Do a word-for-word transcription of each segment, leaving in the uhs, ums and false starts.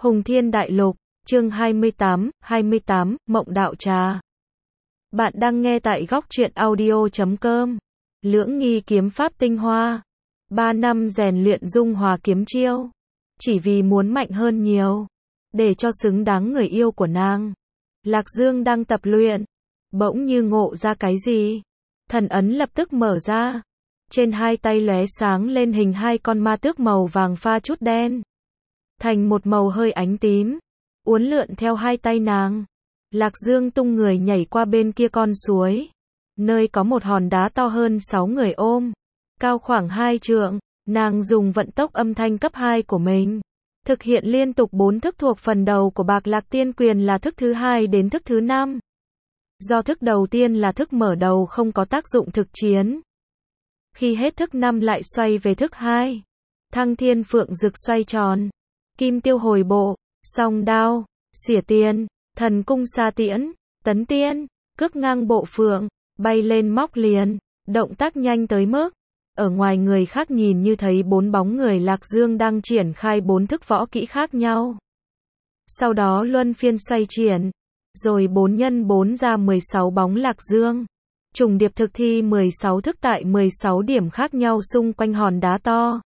Hùng Thiên Đại Lục, chương hai mươi tám, hai mươi tám, Mộng Đạo Trà. Bạn đang nghe tại góc truyện audio chấm com. Lưỡng nghi kiếm pháp tinh hoa. Ba năm rèn luyện dung hòa kiếm chiêu. Chỉ vì muốn mạnh hơn nhiều. Để cho xứng đáng người yêu của nàng. Lạc Dương đang tập luyện. Bỗng như ngộ ra cái gì. Thần ấn lập tức mở ra. Trên hai tay lóe sáng lên hình hai con ma tước màu vàng pha chút đen. Thành một màu hơi ánh tím. Uốn lượn theo hai tay nàng. Lạc Dương tung người nhảy qua bên kia con suối. Nơi có một hòn đá to hơn sáu người ôm. Cao khoảng hai trượng. Nàng dùng vận tốc âm thanh cấp hai của mình. Thực hiện liên tục bốn thức thuộc phần đầu của Bạc Lạc Tiên Quyền là thức thứ hai đến thức thứ năm. Do thức đầu tiên là thức mở đầu không có tác dụng thực chiến. Khi hết thức năm lại xoay về thức hai. Thăng Thiên Phượng Dực xoay tròn. Kim Tiêu hồi bộ, song đao, xỉa tiên, thần cung sa tiễn, tấn tiên, cước ngang bộ phượng, bay lên móc liền, động tác nhanh tới mức. Ở ngoài người khác nhìn như thấy bốn bóng người Lạc Dương đang triển khai bốn thức võ kỹ khác nhau. Sau đó luân phiên xoay triển, rồi bốn nhân bốn ra mười sáu bóng Lạc Dương. Trùng điệp thực thi mười sáu thức tại mười sáu điểm khác nhau xung quanh hòn đá to.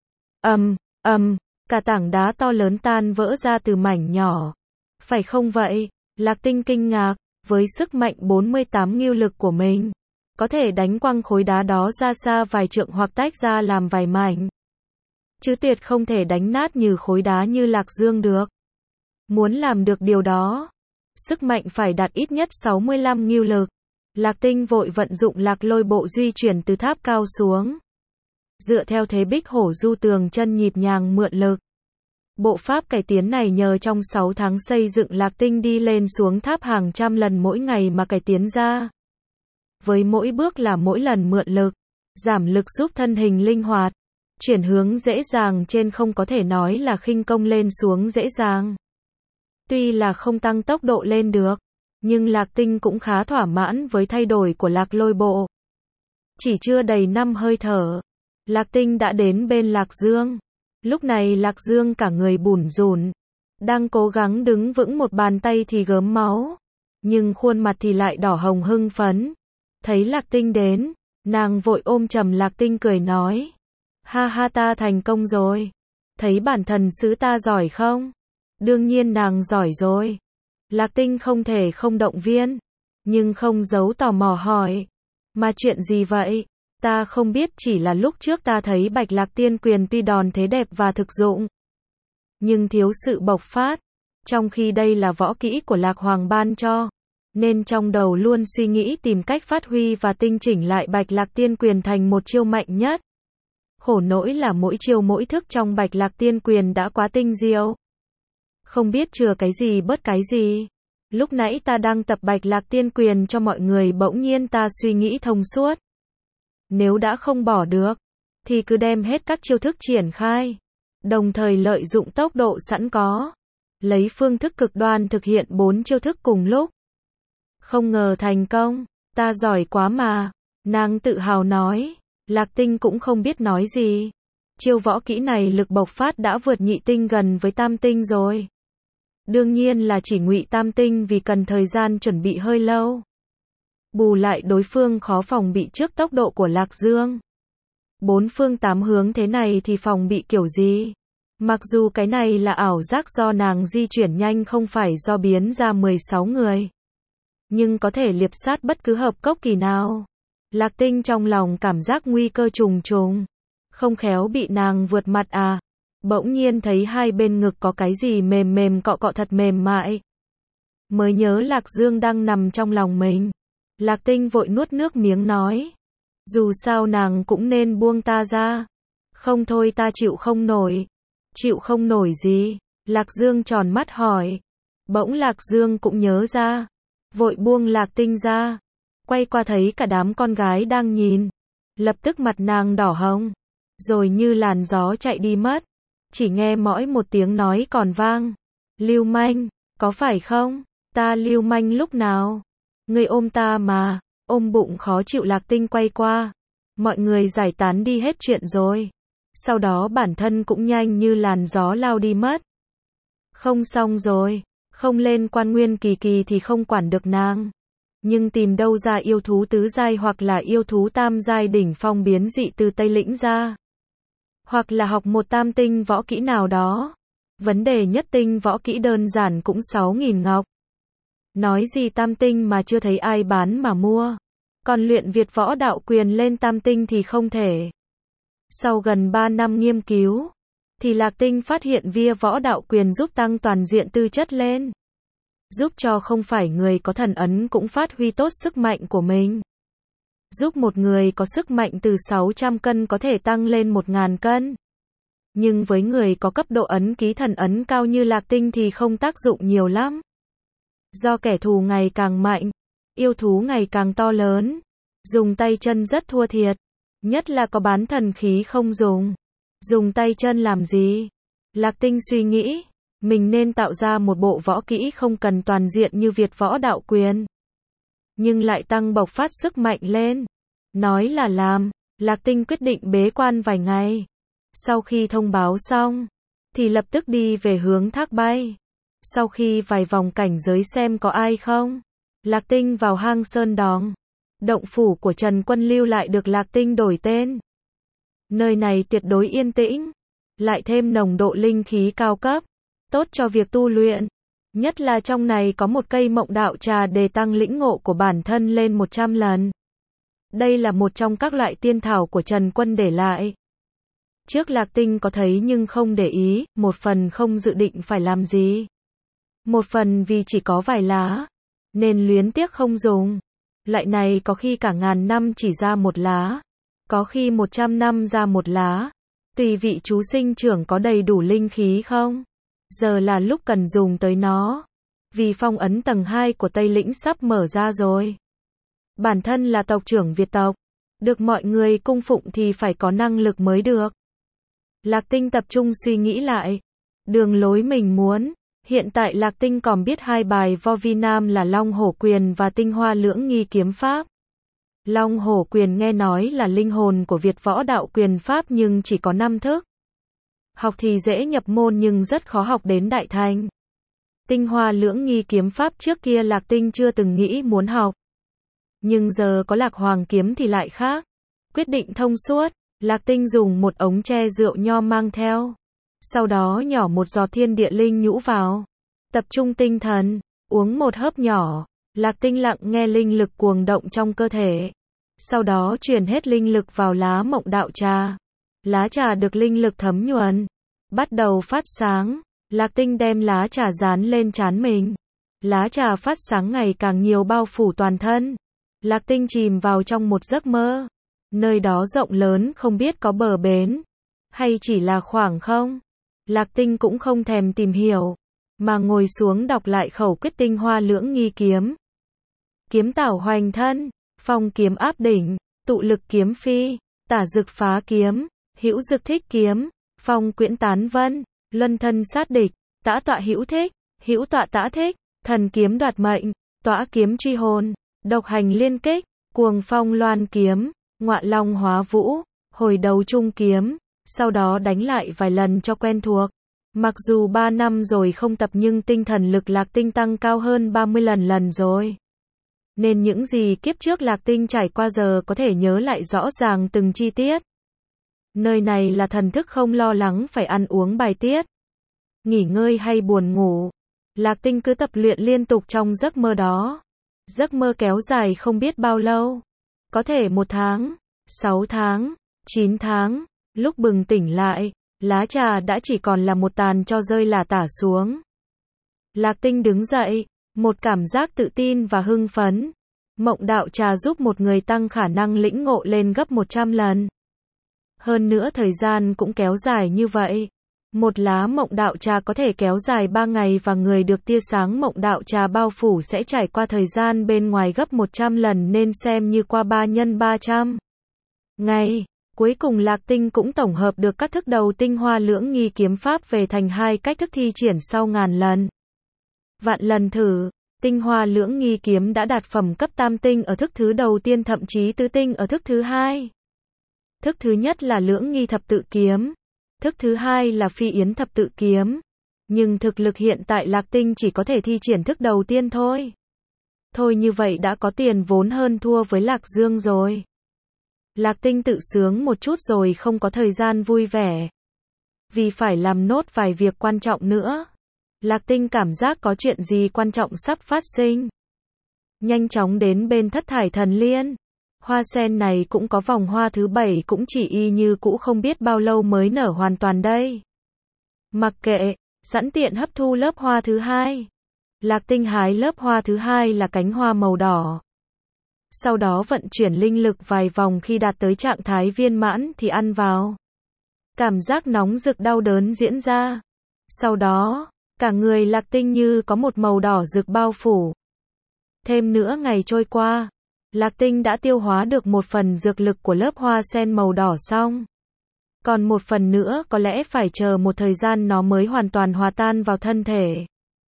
Ầm, ầm, cả tảng đá to lớn tan vỡ ra từ mảnh nhỏ. Phải không vậy? Lạc Tinh kinh ngạc, với sức mạnh bốn mươi tám ngưu lực của mình, có thể đánh quăng khối đá đó ra xa vài trượng hoặc tách ra làm vài mảnh. Chứ tuyệt không thể đánh nát như khối đá như Lạc Dương được. Muốn làm được điều đó, sức mạnh phải đạt ít nhất sáu mươi lăm ngưu lực. Lạc Tinh vội vận dụng Lạc Lôi bộ di chuyển từ tháp cao xuống. Dựa theo thế bích hổ du tường chân nhịp nhàng mượn lực. Bộ pháp cải tiến này nhờ trong sáu tháng xây dựng Lạc Tinh đi lên xuống tháp hàng trăm lần mỗi ngày mà cải tiến ra. Với mỗi bước là mỗi lần mượn lực, giảm lực giúp thân hình linh hoạt, chuyển hướng dễ dàng trên không có thể nói là khinh công lên xuống dễ dàng. Tuy là không tăng tốc độ lên được, nhưng Lạc Tinh cũng khá thỏa mãn với thay đổi của Lạc Lôi bộ. Chỉ chưa đầy năm hơi thở, Lạc Tinh đã đến bên Lạc Dương. Lúc này Lạc Dương cả người bủn rủn, đang cố gắng đứng vững, một bàn tay thì gớm máu, nhưng khuôn mặt thì lại đỏ hồng hưng phấn. Thấy Lạc Tinh đến, nàng vội ôm chầm Lạc Tinh cười nói: "Ha ha, ta thành công rồi. Thấy bản thần sứ ta giỏi không?" Đương nhiên nàng giỏi rồi. Lạc Tinh không thể không động viên, nhưng không giấu tò mò hỏi: "Mà chuyện gì vậy?" "Ta không biết, chỉ là lúc trước ta thấy Bạch Lạc Tiên Quyền tuy đòn thế đẹp và thực dụng, nhưng thiếu sự bộc phát, trong khi đây là võ kỹ của Lạc Hoàng ban cho, nên trong đầu luôn suy nghĩ tìm cách phát huy và tinh chỉnh lại Bạch Lạc Tiên Quyền thành một chiêu mạnh nhất. Khổ nỗi là mỗi chiêu mỗi thức trong Bạch Lạc Tiên Quyền đã quá tinh diệu. Không biết chừa cái gì bớt cái gì. Lúc nãy ta đang tập Bạch Lạc Tiên Quyền cho mọi người, bỗng nhiên ta suy nghĩ thông suốt. Nếu đã không bỏ được, thì cứ đem hết các chiêu thức triển khai, đồng thời lợi dụng tốc độ sẵn có, lấy phương thức cực đoan thực hiện bốn chiêu thức cùng lúc. Không ngờ thành công, ta giỏi quá mà." Nàng tự hào nói. Lạc Tinh cũng không biết nói gì. Chiêu võ kỹ này lực bộc phát đã vượt nhị tinh gần với tam tinh rồi. Đương nhiên là chỉ ngụy tam tinh vì cần thời gian chuẩn bị hơi lâu. Bù lại đối phương khó phòng bị trước tốc độ của Lạc Dương. Bốn phương tám hướng thế này thì phòng bị kiểu gì? Mặc dù cái này là ảo giác do nàng di chuyển nhanh, không phải do biến ra mười sáu người, nhưng có thể liệp sát bất cứ hợp cốc kỳ nào. Lạc Tinh trong lòng cảm giác nguy cơ trùng trùng. Không khéo bị nàng vượt mặt à? Bỗng nhiên thấy hai bên ngực có cái gì mềm mềm cọ cọ thật mềm mại. Mới nhớ Lạc Dương đang nằm trong lòng mình. Lạc Tinh vội nuốt nước miếng nói: "Dù sao nàng cũng nên buông ta ra. Không thôi ta chịu không nổi." "Chịu không nổi gì?" Lạc Dương tròn mắt hỏi. Bỗng Lạc Dương cũng nhớ ra, vội buông Lạc Tinh ra. Quay qua thấy cả đám con gái đang nhìn. Lập tức mặt nàng đỏ hồng, rồi như làn gió chạy đi mất. Chỉ nghe mõi một tiếng nói còn vang: "Lưu manh, có phải không? Ta lưu manh lúc nào? Ngươi ôm ta mà." Ôm bụng khó chịu Lạc Tinh quay qua. Mọi người giải tán đi hết chuyện rồi. Sau đó bản thân cũng nhanh như làn gió lao đi mất. Không xong rồi, không lên Quan Nguyên Kỳ Kỳ thì không quản được nàng. Nhưng tìm đâu ra yêu thú tứ giai hoặc là yêu thú tam giai đỉnh phong biến dị từ Tây Lĩnh ra. Hoặc là học một tam tinh võ kỹ nào đó. Vấn đề nhất tinh võ kỹ đơn giản cũng sáu nghìn ngọc. Nói gì tam tinh mà chưa thấy ai bán mà mua. Còn luyện Việt võ đạo quyền lên tam tinh thì không thể. Sau gần ba năm nghiên cứu, thì Lạc Tinh phát hiện vía võ đạo quyền giúp tăng toàn diện tư chất lên. Giúp cho không phải người có thần ấn cũng phát huy tốt sức mạnh của mình. Giúp một người có sức mạnh từ sáu trăm cân có thể tăng lên một nghìn cân. Nhưng với người có cấp độ ấn ký thần ấn cao như Lạc Tinh thì không tác dụng nhiều lắm. Do kẻ thù ngày càng mạnh, yêu thú ngày càng to lớn, dùng tay chân rất thua thiệt. Nhất là có bán thần khí không dùng. Dùng tay chân làm gì? Lạc Tinh suy nghĩ, mình nên tạo ra một bộ võ kỹ không cần toàn diện như Việt võ đạo quyền. Nhưng lại tăng bộc phát sức mạnh lên. Nói là làm, Lạc Tinh quyết định bế quan vài ngày. Sau khi thông báo xong, thì lập tức đi về hướng thác bay. Sau khi vài vòng cảnh giới xem có ai không, Lạc Tinh vào hang Sơn Đòn. Động phủ của Trần Quân lưu lại được Lạc Tinh đổi tên. Nơi này tuyệt đối yên tĩnh, lại thêm nồng độ linh khí cao cấp, tốt cho việc tu luyện. Nhất là trong này có một cây mộng đạo trà để tăng lĩnh ngộ của bản thân lên một trăm lần. Đây là một trong các loại tiên thảo của Trần Quân để lại. Trước Lạc Tinh có thấy nhưng không để ý, một phần không dự định phải làm gì. Một phần vì chỉ có vài lá, nên luyến tiếc không dùng. Loại này có khi cả ngàn năm chỉ ra một lá, có khi một trăm năm ra một lá, tùy vị chú sinh trưởng có đầy đủ linh khí không. Giờ là lúc cần dùng tới nó, vì phong ấn tầng hai của Tây Lĩnh sắp mở ra rồi. Bản thân là tộc trưởng Việt tộc, được mọi người cung phụng thì phải có năng lực mới được. Lạc Tinh tập trung suy nghĩ lại, đường lối mình muốn. Hiện tại Lạc Tinh còn biết hai bài vo vi nam là Long Hổ Quyền và Tinh Hoa Lưỡng Nghi Kiếm Pháp. Long Hổ Quyền nghe nói là linh hồn của Việt võ đạo quyền pháp nhưng chỉ có năm thức. Học thì dễ nhập môn nhưng rất khó học đến đại thành. Tinh Hoa Lưỡng Nghi Kiếm Pháp trước kia Lạc Tinh chưa từng nghĩ muốn học. Nhưng giờ có Lạc Hoàng Kiếm thì lại khác. Quyết định thông suốt, Lạc Tinh dùng một ống tre rượu nho mang theo. Sau đó nhỏ một giọt thiên địa linh nhũ vào. Tập trung tinh thần, uống một hớp nhỏ. Lạc Tinh lặng nghe linh lực cuồng động trong cơ thể. Sau đó truyền hết linh lực vào lá mộng đạo trà. Lá trà được linh lực thấm nhuần, bắt đầu phát sáng. Lạc Tinh đem lá trà dán lên trán mình. Lá trà phát sáng ngày càng nhiều bao phủ toàn thân. Lạc Tinh chìm vào trong một giấc mơ. Nơi đó rộng lớn không biết có bờ bến, hay chỉ là khoảng không. Lạc Tinh cũng không thèm tìm hiểu, mà ngồi xuống đọc lại khẩu quyết Tinh Hoa Lưỡng Nghi Kiếm. Kiếm tảo hoành thân, phong kiếm áp đỉnh, tụ lực kiếm phi, tả dực phá kiếm, hữu dực thích kiếm, phong quyễn tán vân, luân thân sát địch, tã tọa hữu thích, hữu tọa tã thích, thần kiếm đoạt mệnh, tọa kiếm truy hồn, độc hành liên kích, cuồng phong loan kiếm, ngọa long hóa vũ, hồi đầu trung kiếm. Sau đó đánh lại vài lần cho quen thuộc. Mặc dù ba năm rồi không tập nhưng tinh thần lực Lạc Tinh tăng cao hơn ba mươi lần lần rồi. Nên những gì kiếp trước Lạc Tinh trải qua giờ có thể nhớ lại rõ ràng từng chi tiết. Nơi này là thần thức không lo lắng phải ăn uống bài tiết, nghỉ ngơi hay buồn ngủ. Lạc Tinh cứ tập luyện liên tục trong giấc mơ đó. Giấc mơ kéo dài không biết bao lâu. Có thể một tháng, sáu tháng, chín tháng. Lúc bừng tỉnh lại, lá trà đã chỉ còn là một tàn tro rơi lả tả xuống. Lạc Tinh đứng dậy, một cảm giác tự tin và hưng phấn. Mộng đạo trà giúp một người tăng khả năng lĩnh ngộ lên gấp một trăm lần. Hơn nữa thời gian cũng kéo dài như vậy. Một lá mộng đạo trà có thể kéo dài ba ngày và người được tia sáng mộng đạo trà bao phủ sẽ trải qua thời gian bên ngoài gấp một trăm lần nên xem như qua ba nhân ba trăm ngày. Cuối cùng Lạc Tinh cũng tổng hợp được các thức đầu Tinh Hoa Lưỡng Nghi Kiếm Pháp về thành hai cách thức thi triển sau ngàn lần. Vạn lần thử, Tinh Hoa Lưỡng Nghi Kiếm đã đạt phẩm cấp tam tinh ở thức thứ đầu tiên thậm chí tứ tinh ở thức thứ hai. Thức thứ nhất là Lưỡng Nghi Thập Tự Kiếm. Thức thứ hai là Phi Yến Thập Tự Kiếm. Nhưng thực lực hiện tại Lạc Tinh chỉ có thể thi triển thức đầu tiên thôi. Thôi như vậy đã có tiền vốn hơn thua với Lạc Dương rồi. Lạc Tinh tự sướng một chút rồi không có thời gian vui vẻ. Vì phải làm nốt vài việc quan trọng nữa. Lạc Tinh cảm giác có chuyện gì quan trọng sắp phát sinh. Nhanh chóng đến bên Thất Thải Thần Liên. Hoa sen này cũng có vòng hoa thứ bảy, cũng chỉ y như cũ, không biết bao lâu mới nở hoàn toàn đây. Mặc kệ, sẵn tiện hấp thu lớp hoa thứ hai. Lạc Tinh hái lớp hoa thứ hai là cánh hoa màu đỏ. Sau đó vận chuyển linh lực vài vòng, khi đạt tới trạng thái viên mãn thì ăn vào. Cảm giác nóng rực đau đớn diễn ra. Sau đó, cả người Lạc Tinh như có một màu đỏ rực bao phủ. Thêm nữa ngày trôi qua, Lạc Tinh đã tiêu hóa được một phần dược lực của lớp hoa sen màu đỏ xong. Còn một phần nữa có lẽ phải chờ một thời gian nó mới hoàn toàn hòa tan vào thân thể.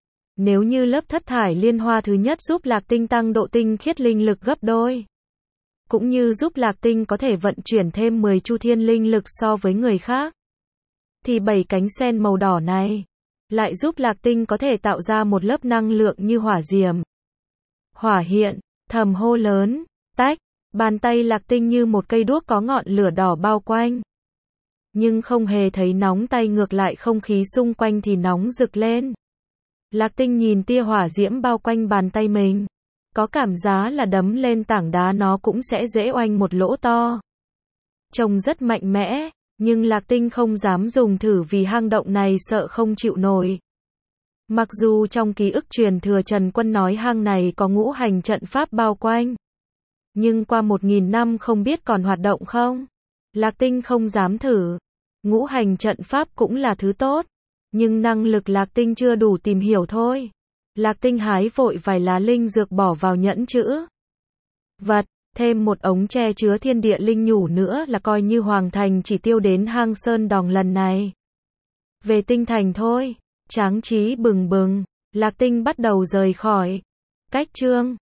Nếu như lớp thất thải liên hoa thứ nhất giúp Lạc Tinh tăng độ tinh khiết linh lực gấp đôi, cũng như giúp Lạc Tinh có thể vận chuyển thêm mười chu thiên linh lực so với người khác, thì bảy cánh sen màu đỏ này lại giúp Lạc Tinh có thể tạo ra một lớp năng lượng như hỏa diệm. Hỏa hiện, thầm hô lớn, tách, bàn tay Lạc Tinh như một cây đuốc có ngọn lửa đỏ bao quanh. Nhưng không hề thấy nóng tay, ngược lại không khí xung quanh thì nóng rực lên. Lạc Tinh nhìn tia hỏa diễm bao quanh bàn tay mình, có cảm giác là đấm lên tảng đá nó cũng sẽ dễ oanh một lỗ to. Trông rất mạnh mẽ, nhưng Lạc Tinh không dám dùng thử vì hang động này sợ không chịu nổi. Mặc dù trong ký ức truyền thừa Trần Quân nói hang này có ngũ hành trận pháp bao quanh, nhưng qua một nghìn năm không biết còn hoạt động không. Lạc Tinh không dám thử. Ngũ hành trận pháp cũng là thứ tốt, nhưng năng lực Lạc Tinh chưa đủ tìm hiểu thôi. Lạc Tinh hái vội vài lá linh dược bỏ vào nhẫn chữ vật, thêm một ống tre chứa thiên địa linh nhủ nữa là coi như hoàn thành chỉ tiêu đến hang Sơn Đòng lần này. Về tinh thành thôi, tráng trí bừng bừng, Lạc Tinh bắt đầu rời khỏi. Cách chương